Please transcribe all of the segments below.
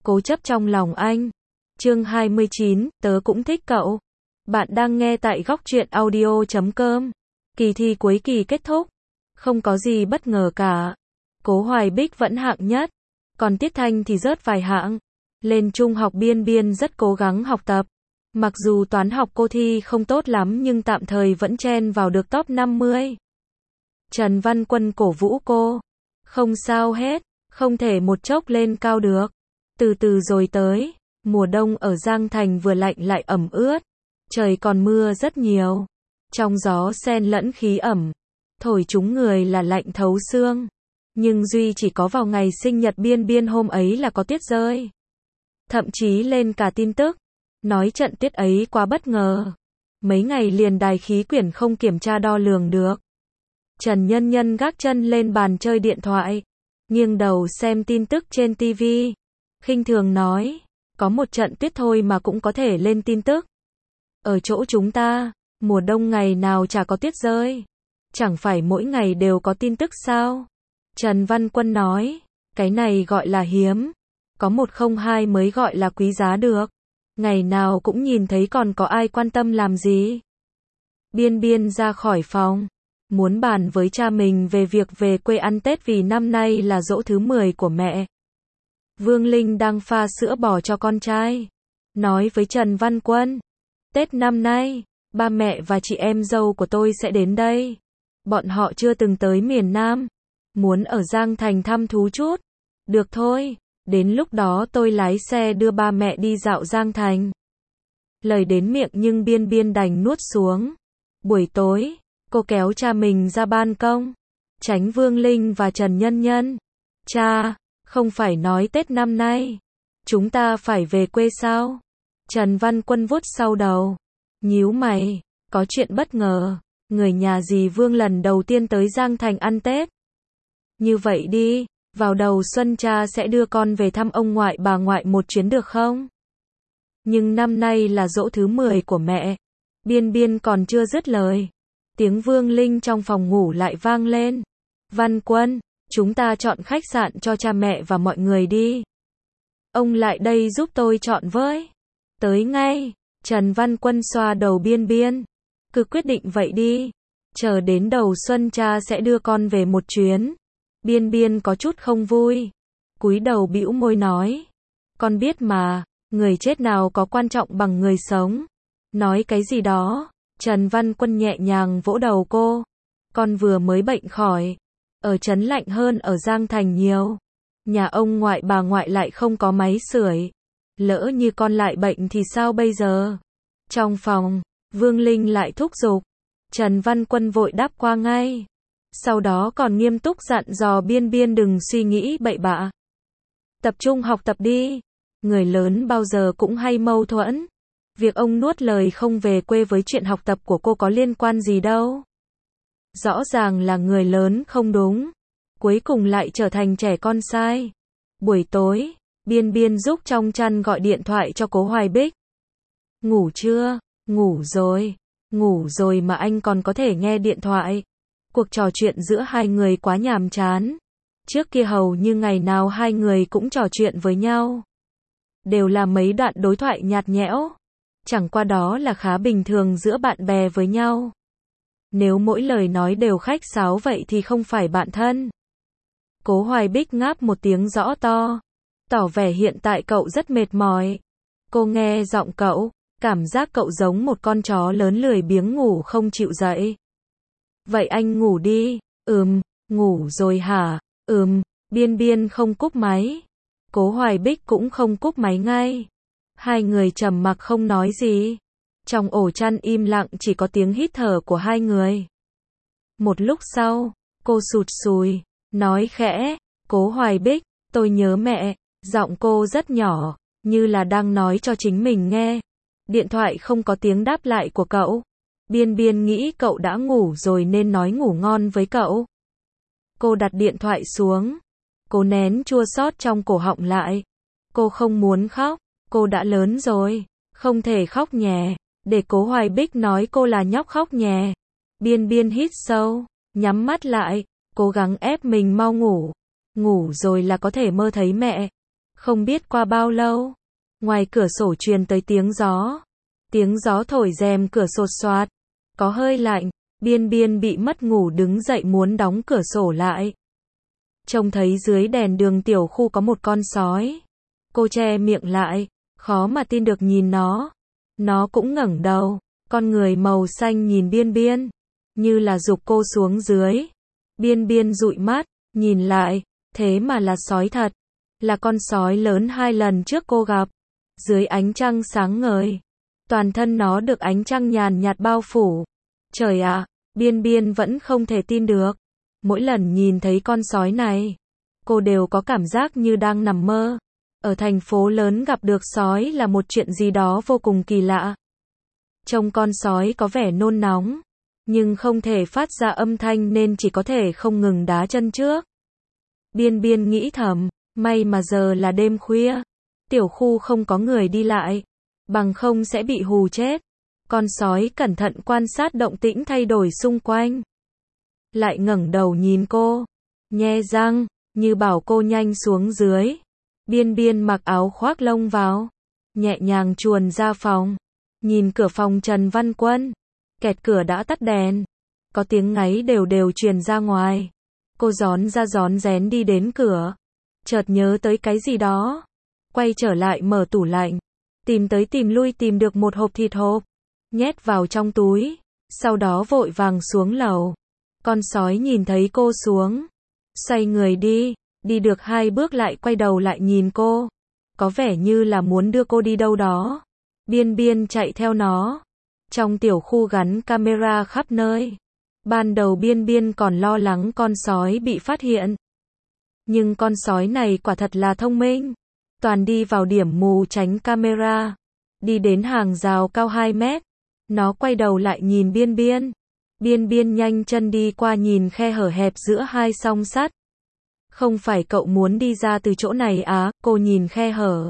Cố chấp trong lòng anh. Chương 29, tớ cũng thích cậu. Bạn đang nghe tại góc truyện audio.com. Kỳ thi cuối kỳ kết thúc. Không có gì bất ngờ cả. Cố Hoài Bích vẫn hạng nhất. Còn Tiết Thanh thì rớt vài hạng. Lên trung học Biên Biên rất cố gắng học tập. Mặc dù toán học cô thi không tốt lắm nhưng tạm thời vẫn chen vào được top 50. Trần Văn Quân cổ vũ cô. Không sao hết, không thể một chốc lên cao được. Từ từ rồi tới. Mùa đông ở Giang Thành vừa lạnh lại ẩm ướt. Trời còn mưa rất nhiều. Trong gió xen lẫn khí ẩm. Thổi trúng người là lạnh thấu xương. Nhưng duy chỉ có vào ngày sinh nhật Biên Biên hôm ấy là có tuyết rơi. Thậm chí lên cả tin tức. Nói trận tuyết ấy quá bất ngờ. Mấy ngày liền đài khí quyển không kiểm tra đo lường được. Trần Nhân Nhân gác chân lên bàn chơi điện thoại. Nghiêng đầu xem tin tức trên TV. Khinh thường nói. Có một trận tuyết thôi mà cũng có thể lên tin tức. Ở chỗ chúng ta, mùa đông ngày nào chả có tuyết rơi. Chẳng phải mỗi ngày đều có tin tức sao? Trần Văn Quân nói. Cái này gọi là hiếm. Có 102 mới gọi là quý giá được. Ngày nào cũng nhìn thấy còn có ai quan tâm làm gì. Biên Biên ra khỏi phòng. Muốn bàn với cha mình về việc về quê ăn Tết vì năm nay là giỗ thứ 10 của mẹ. Vương Linh đang pha sữa bò cho con trai. Nói với Trần Văn Quân. Tết năm nay, ba mẹ và chị em dâu của tôi sẽ đến đây. Bọn họ chưa từng tới miền Nam. Muốn ở Giang Thành thăm thú chút. Được thôi, đến lúc đó tôi lái xe đưa ba mẹ đi dạo Giang Thành. Lời đến miệng nhưng Biên Biên đành nuốt xuống. Buổi tối, cô kéo cha mình ra ban công. Tránh Vương Linh và Trần Nhân Nhân. Cha, không phải nói Tết năm nay chúng ta phải về quê sao? Trần Văn Quân vuốt sau đầu. Nhíu mày. Có chuyện bất ngờ. Người nhà dì Vương lần đầu tiên tới Giang Thành ăn Tết. Như vậy đi. Vào đầu xuân cha sẽ đưa con về thăm ông ngoại bà ngoại một chuyến được không? Nhưng năm nay là giỗ thứ 10 của mẹ. Biên Biên còn chưa dứt lời. Tiếng Vương Linh trong phòng ngủ lại vang lên. Văn Quân, chúng ta chọn khách sạn cho cha mẹ và mọi người đi. Ông lại đây giúp tôi chọn với. Tới ngay. Trần Văn Quân xoa đầu Biên Biên. Cứ quyết định vậy đi. Chờ đến đầu xuân cha sẽ đưa con về một chuyến. Biên Biên có chút không vui. Cúi đầu bĩu môi nói. Con biết mà, người chết nào có quan trọng bằng người sống. Nói cái gì đó. Trần Văn Quân nhẹ nhàng vỗ đầu cô. Con vừa mới bệnh khỏi. Ở trấn lạnh hơn ở Giang Thành nhiều. Nhà ông ngoại bà ngoại lại không có máy sưởi. Lỡ như con lại bệnh thì sao bây giờ? Trong phòng, Vương Linh lại thúc giục. Trần Văn Quân vội đáp qua ngay. Sau đó còn nghiêm túc dặn dò Biên Biên đừng suy nghĩ bậy bạ. Tập trung học tập đi. Người lớn bao giờ cũng hay mâu thuẫn. Việc ông nuốt lời không về quê với chuyện học tập của cô có liên quan gì đâu. Rõ ràng là người lớn không đúng. Cuối cùng lại trở thành trẻ con sai. Buổi tối, Biên Biên giúp trong chăn gọi điện thoại cho Cố Hoài Bích. Ngủ chưa? Ngủ rồi. Ngủ rồi mà anh còn có thể nghe điện thoại. Cuộc trò chuyện giữa hai người quá nhàm chán. Trước kia hầu như ngày nào hai người cũng trò chuyện với nhau. Đều là mấy đoạn đối thoại nhạt nhẽo. Chẳng qua đó là khá bình thường giữa bạn bè với nhau. Nếu mỗi lời nói đều khách sáo vậy thì không phải bạn thân. Cố Hoài Bích ngáp một tiếng rõ to. Tỏ vẻ hiện tại cậu rất mệt mỏi. Cô nghe giọng cậu, cảm giác cậu giống một con chó lớn lười biếng ngủ không chịu dậy. Vậy anh ngủ đi. Ngủ rồi hả? Biên Biên không cúp máy. Cố Hoài Bích cũng không cúp máy ngay. Hai người trầm mặc không nói gì. Trong ổ chăn im lặng chỉ có tiếng hít thở của hai người. Một lúc sau, cô sụt sùi, nói khẽ, Cố Hoài Bích, tôi nhớ mẹ. Giọng cô rất nhỏ, như là đang nói cho chính mình nghe. Điện thoại không có tiếng đáp lại của cậu. Biên Biên nghĩ cậu đã ngủ rồi nên nói ngủ ngon với cậu. Cô đặt điện thoại xuống. Cô nén chua xót trong cổ họng lại. Cô không muốn khóc. Cô đã lớn rồi. Không thể khóc nhè. Để Cố Hoài Bích nói cô là nhóc khóc nhè. Biên Biên hít sâu. Nhắm mắt lại. Cố gắng ép mình mau ngủ. Ngủ rồi là có thể mơ thấy mẹ. Không biết qua bao lâu, ngoài cửa sổ truyền tới tiếng gió. Tiếng gió thổi rèm cửa sột soạt, có hơi lạnh, Biên Biên bị mất ngủ đứng dậy muốn đóng cửa sổ lại. Trông thấy dưới đèn đường tiểu khu có một con sói. Cô che miệng lại, khó mà tin được nhìn nó. Nó cũng ngẩng đầu, con người màu xanh nhìn Biên Biên, như là giục cô xuống dưới. Biên Biên dụi mắt, nhìn lại, thế mà là sói thật. Là con sói lớn 2 lần trước cô gặp. Dưới ánh trăng sáng ngời, toàn thân nó được ánh trăng nhàn nhạt bao phủ. Trời ạ, Biên Biên vẫn không thể tin được. Mỗi lần nhìn thấy con sói này, cô đều có cảm giác như đang nằm mơ. Ở thành phố lớn gặp được sói là một chuyện gì đó vô cùng kỳ lạ. Trông con sói có vẻ nôn nóng, nhưng không thể phát ra âm thanh nên chỉ có thể không ngừng đá chân trước. Biên Biên nghĩ thầm, may mà giờ là đêm khuya, tiểu khu không có người đi lại, bằng không sẽ bị hù chết. Con sói cẩn thận quan sát động tĩnh thay đổi xung quanh. Lại ngẩng đầu nhìn cô, nhe răng, như bảo cô nhanh xuống dưới. Biên Biên mặc áo khoác lông vào, nhẹ nhàng chuồn ra phòng. Nhìn cửa phòng Trần Văn Quân, kẹt cửa đã tắt đèn. Có tiếng ngáy đều đều truyền ra ngoài. Cô rón ra rón rén đi đến cửa. Chợt nhớ tới cái gì đó. Quay trở lại mở tủ lạnh. Tìm tới tìm lui tìm được một hộp thịt hộp. Nhét vào trong túi. Sau đó vội vàng xuống lầu. Con sói nhìn thấy cô xuống. Xoay người đi. Đi được 2 bước lại quay đầu lại nhìn cô. Có vẻ như là muốn đưa cô đi đâu đó. Biên Biên chạy theo nó. Trong tiểu khu gắn camera khắp nơi. Ban đầu Biên Biên còn lo lắng con sói bị phát hiện. Nhưng con sói này quả thật là thông minh. Toàn đi vào điểm mù tránh camera. Đi đến hàng rào cao 2 mét. Nó quay đầu lại nhìn Biên Biên. Biên Biên nhanh chân đi qua nhìn khe hở hẹp giữa 2 song sắt. Không phải cậu muốn đi ra từ chỗ này à? Cô nhìn khe hở.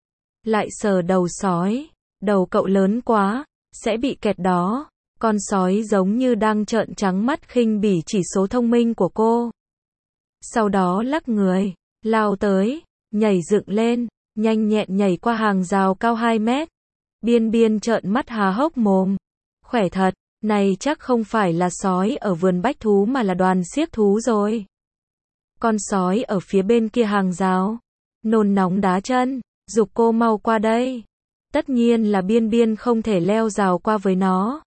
Lại sờ đầu sói. Đầu cậu lớn quá, sẽ bị kẹt đó. Con sói giống như đang trợn trắng mắt khinh bỉ chỉ số thông minh của cô. Sau đó lắc người, lao tới, nhảy dựng lên, nhanh nhẹn nhảy qua hàng rào cao 2 mét. Biên Biên trợn mắt há hốc mồm. Khỏe thật, này chắc không phải là sói ở vườn bách thú mà là đoàn xiếc thú rồi. Con sói ở phía bên kia hàng rào, nôn nóng đá chân, giục cô mau qua đây. Tất nhiên là Biên Biên không thể leo rào qua với nó.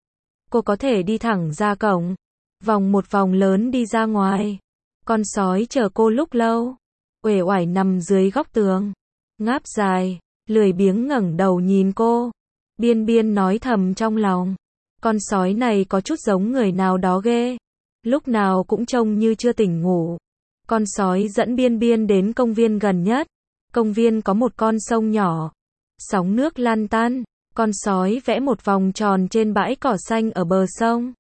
Cô có thể đi thẳng ra cổng, vòng một vòng lớn đi ra ngoài. Con sói chờ cô lúc lâu, uể oải nằm dưới góc tường, ngáp dài, lười biếng ngẩng đầu nhìn cô. Biên Biên nói thầm trong lòng, con sói này có chút giống người nào đó ghê, lúc nào cũng trông như chưa tỉnh ngủ. Con sói dẫn Biên Biên đến công viên gần nhất. Công viên có một con sông nhỏ, sóng nước lăn tăn. Con sói vẽ một vòng tròn trên bãi cỏ xanh ở bờ sông.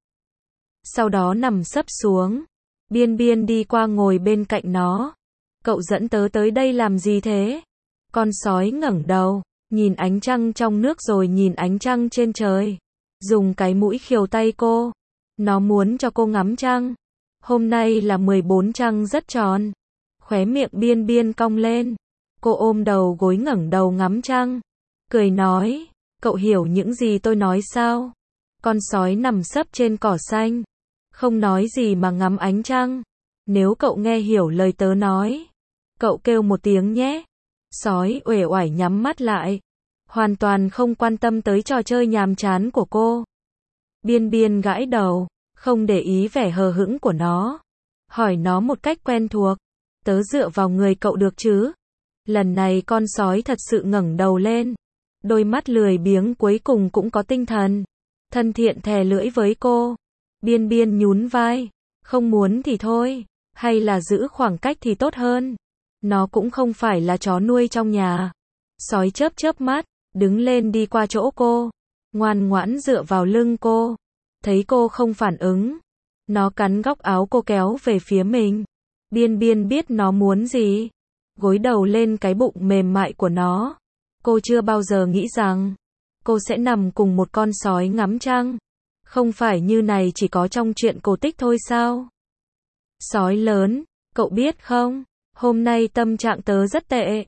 Sau đó nằm sấp xuống. Biên Biên đi qua ngồi bên cạnh nó. Cậu dẫn tớ tới đây làm gì thế? Con sói ngẩng đầu, nhìn ánh trăng trong nước rồi nhìn ánh trăng trên trời. Dùng cái mũi khều tay cô. Nó muốn cho cô ngắm trăng. Hôm nay là 14 trăng rất tròn. Khóe miệng Biên Biên cong lên. Cô ôm đầu gối ngẩng đầu ngắm trăng. Cười nói, cậu hiểu những gì tôi nói sao? Con sói nằm sấp trên cỏ xanh. Không nói gì mà ngắm ánh trăng. Nếu cậu nghe hiểu lời tớ nói, cậu kêu một tiếng nhé. Sói uể oải nhắm mắt lại. Hoàn toàn không quan tâm tới trò chơi nhàm chán của cô. Biên Biên gãi đầu, không để ý vẻ hờ hững của nó. Hỏi nó một cách quen thuộc. Tớ dựa vào người cậu được chứ? Lần này con sói thật sự ngẩng đầu lên. Đôi mắt lười biếng cuối cùng cũng có tinh thần. Thân thiện thè lưỡi với cô. Biên Biên nhún vai. Không muốn thì thôi. Hay là giữ khoảng cách thì tốt hơn. Nó cũng không phải là chó nuôi trong nhà. Sói chớp chớp mắt, đứng lên đi qua chỗ cô. Ngoan ngoãn dựa vào lưng cô. Thấy cô không phản ứng. Nó cắn góc áo cô kéo về phía mình. Biên Biên biết nó muốn gì. Gối đầu lên cái bụng mềm mại của nó. Cô chưa bao giờ nghĩ rằng cô sẽ nằm cùng một con sói ngắm trăng. Không phải như này chỉ có trong truyện cổ tích thôi sao? Sói lớn, cậu biết không? Hôm nay tâm trạng tớ rất tệ.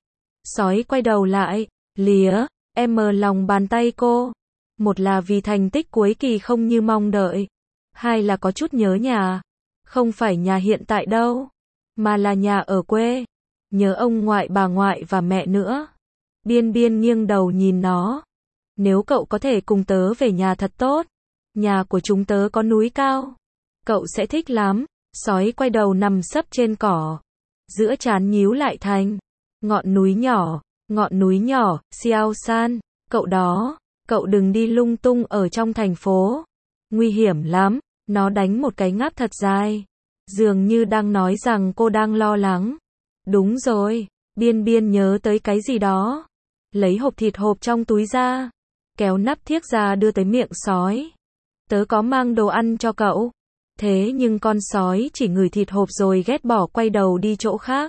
Sói quay đầu lại, lía, lòng bàn tay cô. Một là vì thành tích cuối kỳ không như mong đợi. Hai là có chút nhớ nhà. Không phải nhà hiện tại đâu, mà là nhà ở quê. Nhớ ông ngoại bà ngoại và mẹ nữa. Biên Biên nghiêng đầu nhìn nó. Nếu cậu có thể cùng tớ về nhà thật tốt. Nhà của chúng tớ có núi cao. Cậu sẽ thích lắm. Sói quay đầu nằm sấp trên cỏ. Giữa trán nhíu lại thành ngọn núi nhỏ, Xiao San, cậu đó, cậu đừng đi lung tung ở trong thành phố. Nguy hiểm lắm. Nó đánh một cái ngáp thật dài. Dường như đang nói rằng cô đang lo lắng. Đúng rồi, Biên Biên nhớ tới cái gì đó. Lấy hộp thịt hộp trong túi ra. Kéo nắp thiếc ra đưa tới miệng sói. Tớ có mang đồ ăn cho cậu. Thế nhưng con sói chỉ ngửi thịt hộp rồi ghét bỏ quay đầu đi chỗ khác.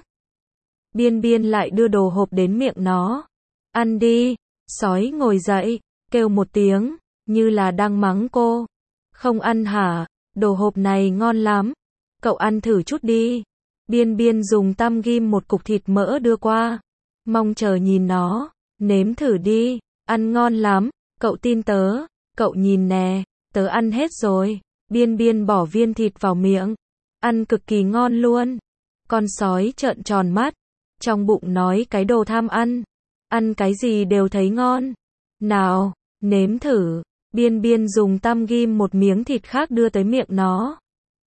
Biên Biên lại đưa đồ hộp đến miệng nó. Ăn đi. Sói ngồi dậy, kêu một tiếng, như là đang mắng cô. Không ăn hả? Đồ hộp này ngon lắm. Cậu ăn thử chút đi. Biên Biên dùng tăm ghim một cục thịt mỡ đưa qua. Mong chờ nhìn nó. Nếm thử đi. Ăn ngon lắm. Cậu tin tớ. Cậu nhìn nè. Tớ ăn hết rồi. Biên Biên bỏ viên thịt vào miệng. Ăn cực kỳ ngon luôn. Con sói trợn tròn mắt. Trong bụng nói cái đồ tham ăn. Ăn cái gì đều thấy ngon. Nào, nếm thử. Biên Biên dùng tăm ghim một miếng thịt khác đưa tới miệng nó.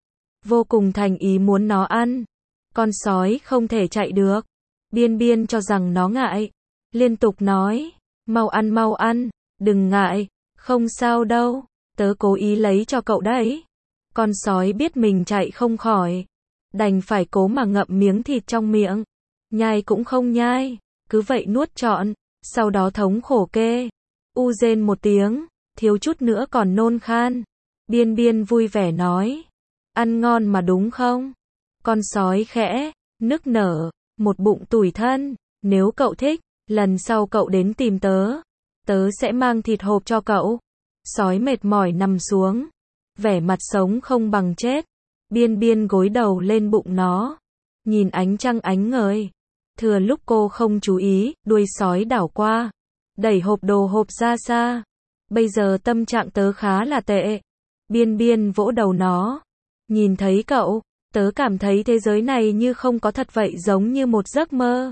Vô cùng thành ý muốn nó ăn. Con sói không thể chạy được. Biên Biên cho rằng nó ngại. Liên tục nói. Mau ăn, đừng ngại. Không sao đâu. Tớ cố ý lấy cho cậu đấy. Con sói biết mình chạy không khỏi. Đành phải cố mà ngậm miếng thịt trong miệng. Nhai cũng không nhai. Cứ vậy nuốt trọn. Sau đó thống khổ kê. U rên một tiếng. Thiếu chút nữa còn nôn khan. Biên Biên vui vẻ nói. Ăn ngon mà đúng không? Con sói khẽ nức nở. Một bụng tủi thân. Nếu cậu thích, lần sau cậu đến tìm tớ. Tớ sẽ mang thịt hộp cho cậu. Sói mệt mỏi nằm xuống. Vẻ mặt sống không bằng chết. Biên Biên gối đầu lên bụng nó. Nhìn ánh trăng ánh ngời. Thừa lúc cô không chú ý, đuôi sói đảo qua. Đẩy hộp đồ hộp ra xa. Bây giờ tâm trạng tớ khá là tệ. Biên Biên vỗ đầu nó. Nhìn thấy cậu, tớ cảm thấy thế giới này như không có thật vậy, giống như một giấc mơ.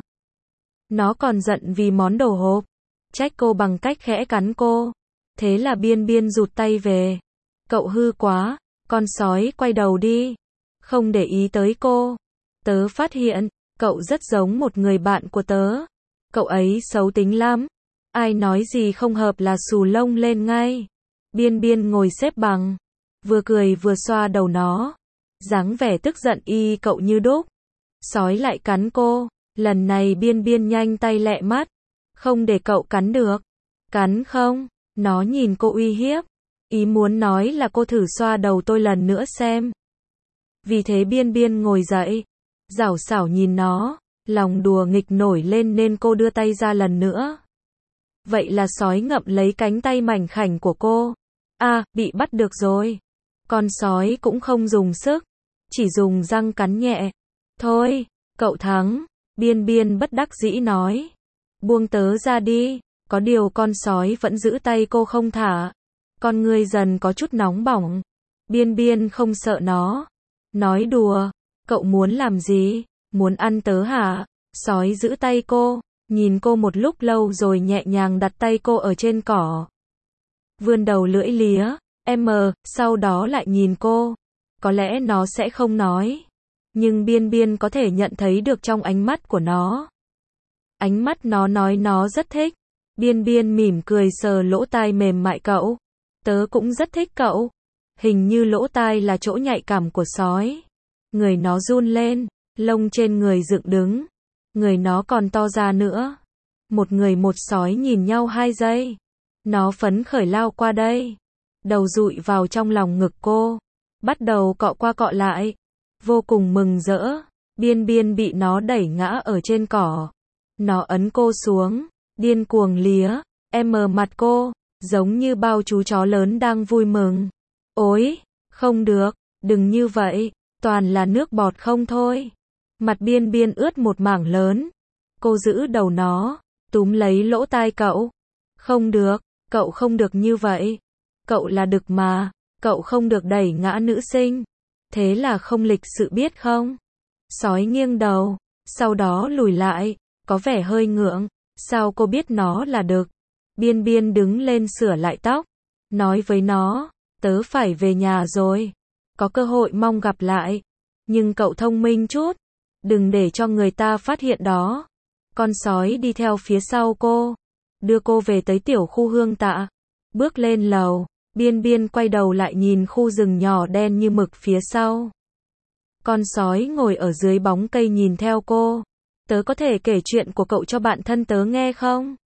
Nó còn giận vì món đồ hộp. Trách cô bằng cách khẽ cắn cô. Thế là Biên Biên rụt tay về. Cậu hư quá. Con sói quay đầu đi. Không để ý tới cô. Tớ phát hiện, cậu rất giống một người bạn của tớ. Cậu ấy xấu tính lắm. Ai nói gì không hợp là xù lông lên ngay. Biên Biên ngồi xếp bằng. Vừa cười vừa xoa đầu nó. Dáng vẻ tức giận y cậu như đúc. Sói lại cắn cô. Lần này Biên Biên nhanh tay lẹ mắt. Không để cậu cắn được. Cắn không? Nó nhìn cô uy hiếp. Ý muốn nói là cô thử xoa đầu tôi lần nữa xem. Vì thế Biên Biên ngồi dậy. Giảo xảo nhìn nó. Lòng đùa nghịch nổi lên nên cô đưa tay ra lần nữa. Vậy là sói ngậm lấy cánh tay mảnh khảnh của cô. Bị bắt được rồi. Con sói cũng không dùng sức. Chỉ dùng răng cắn nhẹ. Thôi, cậu thắng. Biên Biên bất đắc dĩ nói. Buông tớ ra đi. Có điều con sói vẫn giữ tay cô không thả. Con ngươi dần có chút nóng bỏng. Biên Biên không sợ nó. Nói đùa. Cậu muốn làm gì? Muốn ăn tớ hả? Sói giữ tay cô. Nhìn cô một lúc lâu rồi nhẹ nhàng đặt tay cô ở trên cỏ. Vươn đầu lưỡi lía. Sau đó lại nhìn cô. Có lẽ nó sẽ không nói. Nhưng Biên Biên có thể nhận thấy được trong ánh mắt của nó. Ánh mắt nó nói nó rất thích. Biên Biên mỉm cười sờ lỗ tai mềm mại cậu. Tớ cũng rất thích cậu. Hình như lỗ tai là chỗ nhạy cảm của sói. Người nó run lên. Lông trên người dựng đứng. Người nó còn to ra nữa. Một người một sói nhìn nhau 2 giây. Nó phấn khởi lao qua đây. Đầu dụi vào trong lòng ngực cô. Bắt đầu cọ qua cọ lại. Vô cùng mừng rỡ. Biên Biên bị nó đẩy ngã ở trên cỏ. Nó ấn cô xuống. Điên cuồng lía. Mặt cô. Giống như bao chú chó lớn đang vui mừng. Ôi, không được. Đừng như vậy. Toàn là nước bọt không thôi. Mặt Biên Biên ướt một mảng lớn. Cô giữ đầu nó, túm lấy lỗ tai cậu. Không được, cậu không được như vậy. Cậu là đực mà, cậu không được đẩy ngã nữ sinh. Thế là không lịch sự biết không? Sói nghiêng đầu, sau đó lùi lại, có vẻ hơi ngượng. Sao cô biết nó là đực? Biên Biên đứng lên sửa lại tóc, nói với nó, tớ phải về nhà rồi. Có cơ hội mong gặp lại. Nhưng cậu thông minh chút, đừng để cho người ta phát hiện đó. Con sói đi theo phía sau cô, đưa cô về tới tiểu khu Hương Tạ. Bước lên lầu, Biên Biên quay đầu lại nhìn khu rừng nhỏ đen như mực phía sau. Con sói ngồi ở dưới bóng cây nhìn theo cô. Tớ có thể kể chuyện của cậu cho bạn thân tớ nghe không?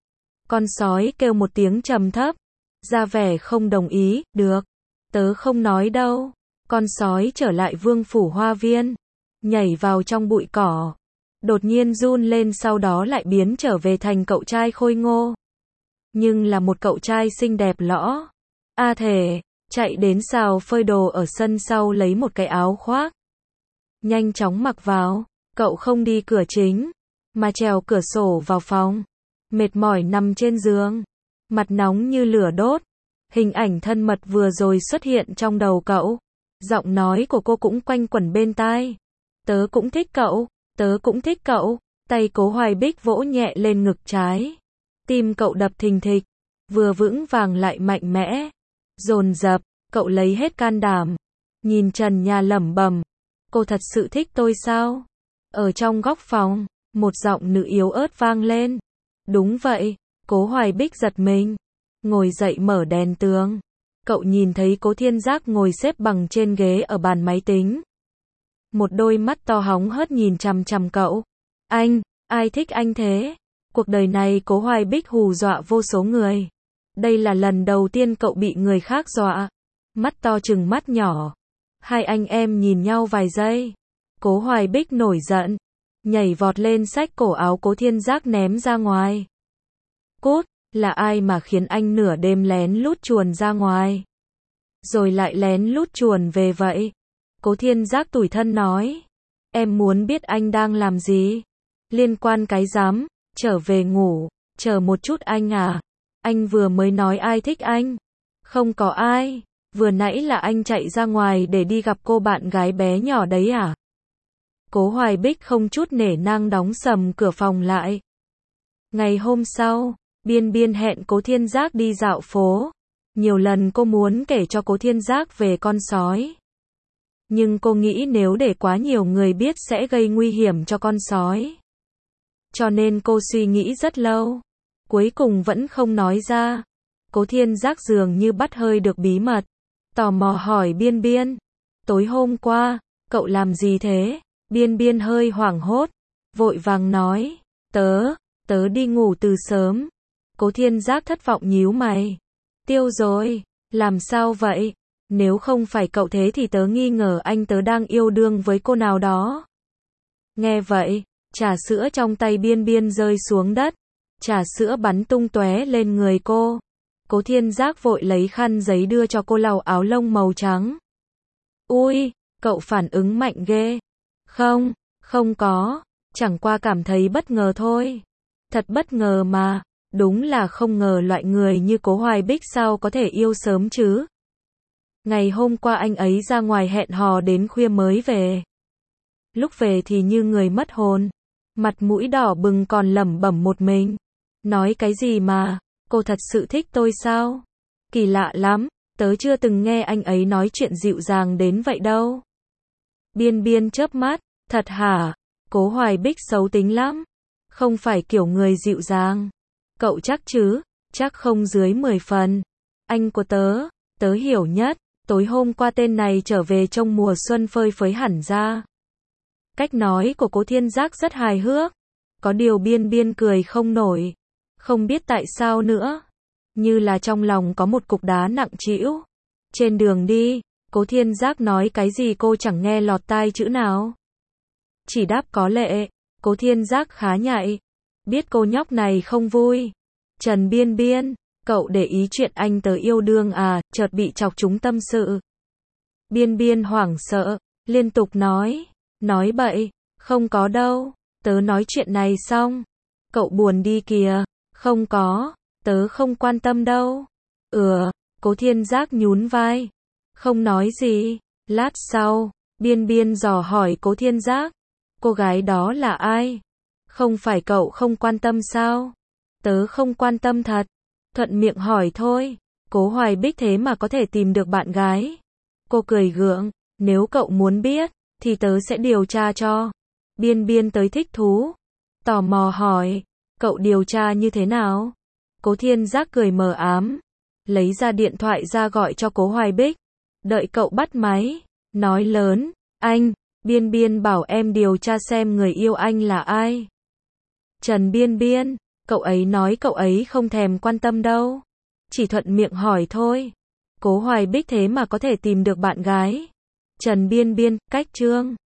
Con sói kêu một tiếng trầm thấp, ra vẻ không đồng ý. Được, tớ không nói đâu. Con sói trở lại vương phủ hoa viên, nhảy vào trong bụi cỏ, đột nhiên run lên, sau đó lại biến trở về thành cậu trai khôi ngô. Nhưng là một cậu trai xinh đẹp lõ. A thể, chạy đến xào phơi đồ ở sân sau lấy một cái áo khoác. Nhanh chóng mặc vào, cậu không đi cửa chính, mà trèo cửa sổ vào phòng. Mệt mỏi nằm trên giường, mặt nóng như lửa đốt. Hình ảnh thân mật vừa rồi xuất hiện trong đầu cậu. Giọng nói của cô cũng quanh quẩn bên tai. Tớ cũng thích cậu, tớ cũng thích cậu. Tay Cố Hoài Bích vỗ nhẹ lên ngực trái. Tim cậu đập thình thịch, vừa vững vàng lại mạnh mẽ. Dồn dập, cậu lấy hết can đảm, nhìn trần nhà lẩm bẩm, cô thật sự thích tôi sao? Ở trong góc phòng, một giọng nữ yếu ớt vang lên. Đúng vậy. Cố Hoài Bích giật mình, ngồi dậy mở đèn tường. Cậu nhìn thấy Cố Thiên Giác ngồi xếp bằng trên ghế ở bàn máy tính. Một đôi mắt to hóng hớt nhìn chằm chằm cậu. Anh, ai thích anh thế? Cuộc đời này Cố Hoài Bích hù dọa vô số người. Đây là lần đầu tiên cậu bị người khác dọa. Mắt to trừng mắt nhỏ. Hai anh em nhìn nhau vài giây. Cố Hoài Bích nổi giận, nhảy vọt lên xách cổ áo Cố Thiên Giác ném ra ngoài. Cút, là ai mà khiến anh nửa đêm lén lút chuồn ra ngoài? Rồi lại lén lút chuồn về vậy? Cố Thiên Giác tủi thân nói. Em muốn biết anh đang làm gì? Liên quan cái dám, trở về ngủ, chờ một chút anh à. Anh vừa mới nói ai thích anh. Không có ai, vừa nãy là anh chạy ra ngoài để đi gặp cô bạn gái bé nhỏ đấy à? Cố Hoài Bích không chút nể nang đóng sầm cửa phòng lại. Ngày hôm sau, Biên Biên hẹn Cố Thiên Giác đi dạo phố. Nhiều lần cô muốn kể cho Cố Thiên Giác về con sói. Nhưng cô nghĩ nếu để quá nhiều người biết sẽ gây nguy hiểm cho con sói. Cho nên cô suy nghĩ rất lâu. Cuối cùng vẫn không nói ra. Cố Thiên Giác dường như bắt hơi được bí mật. Tò mò hỏi Biên Biên. Tối hôm qua, cậu làm gì thế? Biên Biên hơi hoảng hốt. Vội vàng nói. Tớ đi ngủ từ sớm. Cố Thiên Giác thất vọng nhíu mày. Tiêu rồi, làm sao vậy? Nếu không phải cậu thế thì tớ nghi ngờ anh tớ đang yêu đương với cô nào đó. Nghe vậy, trà sữa trong tay Biên Biên rơi xuống đất. Trà sữa bắn tung tóe lên người cô. Cố Thiên Giác vội lấy khăn giấy đưa cho cô lau áo lông màu trắng. Ui, cậu phản ứng mạnh ghê. Không có, chẳng qua cảm thấy bất ngờ thôi. Thật bất ngờ mà, đúng là không ngờ loại người như Cố Hoài Bích sao có thể yêu sớm chứ. Ngày hôm qua anh ấy ra ngoài hẹn hò đến khuya mới về. Lúc về thì như người mất hồn, mặt mũi đỏ bừng còn lẩm bẩm một mình. Nói cái gì mà, cô thật sự thích tôi sao? Kỳ lạ lắm, tớ chưa từng nghe anh ấy nói chuyện dịu dàng đến vậy đâu. Biên Biên chớp mắt, thật hả? Cố Hoài Bích xấu tính lắm. Không phải kiểu người dịu dàng. Cậu chắc chứ? Chắc không dưới 10 phần. Anh của tớ hiểu nhất. Tối hôm qua tên này trở về trong mùa xuân phơi phới hẳn ra. Cách nói của Cố Thiên Giác rất hài hước. Có điều Biên Biên cười không nổi. Không biết tại sao nữa. Như là trong lòng có một cục đá nặng trĩu. Trên đường đi, Cố Thiên Giác nói cái gì cô chẳng nghe lọt tai chữ nào. Chỉ đáp có lệ. Cố Thiên Giác khá nhạy. Biết cô nhóc này không vui. Trần Biên Biên, cậu để ý chuyện anh tớ yêu đương à? Chợt bị chọc chúng tâm sự. Biên Biên hoảng sợ, liên tục nói bậy, không có đâu. Tớ nói chuyện này xong. Cậu buồn đi kìa. Không có, tớ không quan tâm đâu. Cố Thiên Giác nhún vai. Không nói gì. Lát sau, Biên Biên dò hỏi Cố Thiên Giác. Cô gái đó là ai? Không phải cậu không quan tâm sao? Tớ không quan tâm thật. Thuận miệng hỏi thôi. Cố Hoài Bích thế mà có thể tìm được bạn gái. Cô cười gượng. Nếu cậu muốn biết, thì tớ sẽ điều tra cho. Biên Biên tới thích thú. Tò mò hỏi. Cậu điều tra như thế nào? Cố Thiên Giác cười mờ ám. Lấy ra điện thoại ra gọi cho Cố Hoài Bích. Đợi cậu bắt máy. Nói lớn. Anh, Biên Biên bảo em điều tra xem người yêu anh là ai. Trần Biên Biên. Cậu ấy nói cậu ấy không thèm quan tâm đâu. Chỉ thuận miệng hỏi thôi. Cố Hoài Bích thế mà có thể tìm được bạn gái. Trần Biên Biên, cách chương.